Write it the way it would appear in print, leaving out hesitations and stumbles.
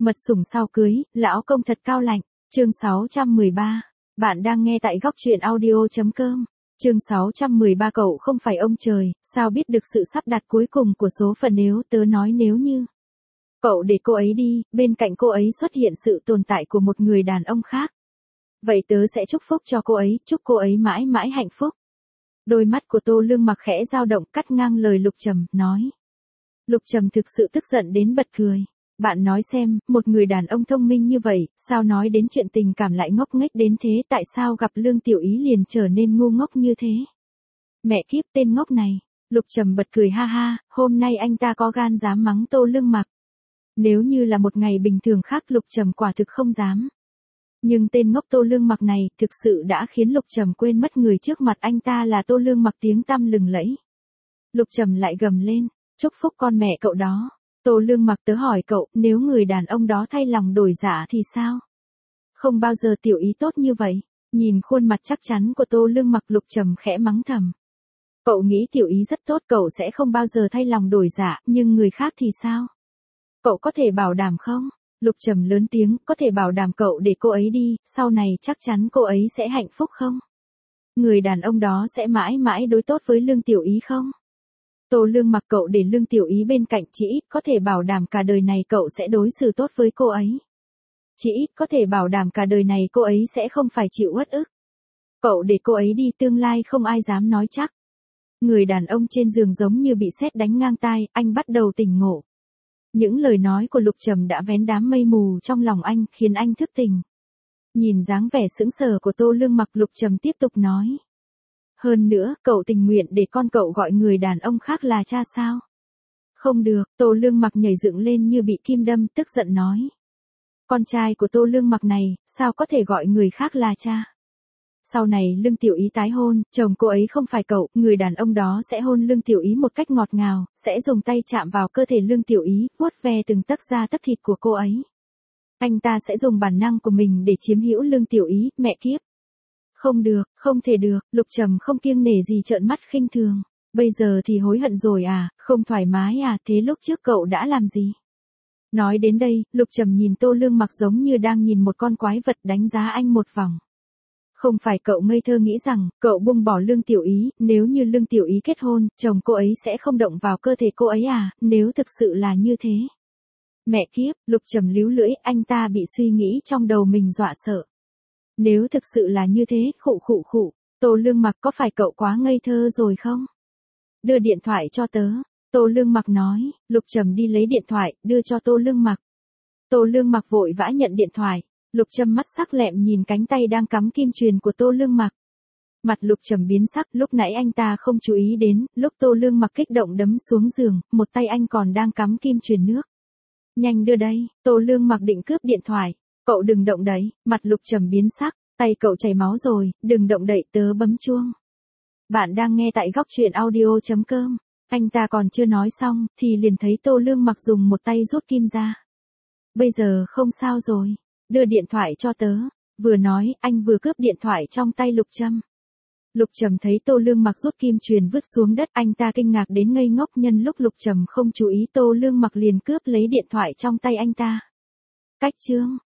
Mật sủng sau cưới, lão công thật cao lạnh. Chương 613. Bạn đang nghe tại góc truyện audio.com. Chương 613. Cậu không phải ông trời, sao biết được sự sắp đặt cuối cùng của số phận, nếu tớ nói nếu như cậu để cô ấy đi, bên cạnh cô ấy xuất hiện sự tồn tại của một người đàn ông khác. Vậy tớ sẽ chúc phúc cho cô ấy, chúc cô ấy mãi mãi hạnh phúc. Đôi mắt của Tô Lương Mặc khẽ dao động, cắt ngang lời Lục Trầm, nói. Lục Trầm thực sự tức giận đến bật cười. Bạn nói xem, một người đàn ông thông minh như vậy, sao nói đến chuyện tình cảm lại ngốc nghếch đến thế, tại sao gặp Lương Tiểu Ý liền trở nên ngu ngốc như thế? Mẹ kiếp, tên ngốc này. Lục Trầm bật cười ha ha, hôm nay anh ta có gan dám mắng Tô Lương Mặc. Nếu như là một ngày bình thường khác Lục Trầm quả thực không dám. Nhưng tên ngốc Tô Lương Mặc này thực sự đã khiến Lục Trầm quên mất người trước mặt anh ta là Tô Lương Mặc tiếng tăm lừng lẫy. Lục Trầm lại gầm lên, chúc phúc con mẹ cậu đó. Tô Lương Mặc, tớ hỏi cậu, nếu người đàn ông đó thay lòng đổi dạ thì sao? Không bao giờ Tiểu Ý tốt như vậy. Nhìn khuôn mặt chắc chắn của Tô Lương Mặc, Lục Trầm khẽ mắng thầm. Cậu nghĩ Tiểu Ý rất tốt, cậu sẽ không bao giờ thay lòng đổi dạ, nhưng người khác thì sao? Cậu có thể bảo đảm không? Lục Trầm lớn tiếng, có thể bảo đảm cậu để cô ấy đi, sau này chắc chắn cô ấy sẽ hạnh phúc không? Người đàn ông đó sẽ mãi mãi đối tốt với Lương Tiểu Ý không? Tô Lương Mặc, cậu để Lương Tiểu Ý bên cạnh, chỉ ít có thể bảo đảm cả đời này cậu sẽ đối xử tốt với cô ấy. Chỉ ít có thể bảo đảm cả đời này cô ấy sẽ không phải chịu uất ức. Cậu để cô ấy đi, tương lai không ai dám nói chắc. Người đàn ông trên giường giống như bị sét đánh ngang tai, anh bắt đầu tỉnh ngộ. Những lời nói của Lục Trầm đã vén đám mây mù trong lòng anh, khiến anh thức tỉnh. Nhìn dáng vẻ sững sờ của Tô Lương Mặc, Lục Trầm tiếp tục nói. Hơn nữa, cậu tình nguyện để con cậu gọi người đàn ông khác là cha sao? Không được, Tô Lương Mặc nhảy dựng lên như bị kim đâm, tức giận nói. Con trai của Tô Lương Mặc này, sao có thể gọi người khác là cha? Sau này Lương Tiểu Ý tái hôn, chồng cô ấy không phải cậu, người đàn ông đó sẽ hôn Lương Tiểu Ý một cách ngọt ngào, sẽ dùng tay chạm vào cơ thể Lương Tiểu Ý, vuốt ve từng tấc da tấc thịt của cô ấy. Anh ta sẽ dùng bản năng của mình để chiếm hữu Lương Tiểu Ý, mẹ kiếp. Không được, không thể được, Lục Trầm không kiêng nể gì trợn mắt khinh thường. Bây giờ thì hối hận rồi à, không thoải mái à, thế lúc trước cậu đã làm gì? Nói đến đây, Lục Trầm nhìn Tô Lương Mặc giống như đang nhìn một con quái vật, đánh giá anh một vòng. Không phải cậu ngây thơ nghĩ rằng, cậu buông bỏ Lương Tiểu Ý, nếu như Lương Tiểu Ý kết hôn, chồng cô ấy sẽ không động vào cơ thể cô ấy à, nếu thực sự là như thế. Mẹ kiếp, Lục Trầm líu lưỡi, anh ta bị suy nghĩ trong đầu mình dọa sợ. Nếu thực sự là như thế, khụ, Tô Lương Mặc, có phải cậu quá ngây thơ rồi không? Đưa điện thoại cho tớ. Tô Lương Mặc nói. Lục Trầm đi lấy điện thoại, đưa cho Tô Lương Mặc. Tô Lương Mặc vội vã nhận điện thoại. Lục Trầm mắt sắc lẹm nhìn cánh tay đang cắm kim chuyền của Tô Lương Mặc. Mặt Lục Trầm biến sắc, lúc nãy anh ta không chú ý đến, lúc Tô Lương Mặc kích động đấm xuống giường, một tay anh còn đang cắm kim chuyền nước. Nhanh đưa đây, Tô Lương Mặc định cướp điện thoại. Cậu đừng động đậy, mặt Lục Trầm biến sắc, tay cậu chảy máu rồi, đừng động đậy, tớ bấm chuông. Bạn đang nghe tại góc truyện audio.com. Anh ta còn chưa nói xong, thì liền thấy Tô Lương Mặc dùng một tay rút kim ra. Bây giờ không sao rồi, đưa điện thoại cho tớ. Vừa nói, anh vừa cướp điện thoại trong tay Lục Trầm. Lục Trầm thấy Tô Lương Mặc rút kim chuyền vứt xuống đất, anh ta kinh ngạc đến ngây ngốc, nhân lúc Lục Trầm không chú ý, Tô Lương Mặc liền cướp lấy điện thoại trong tay anh ta. Cách chương.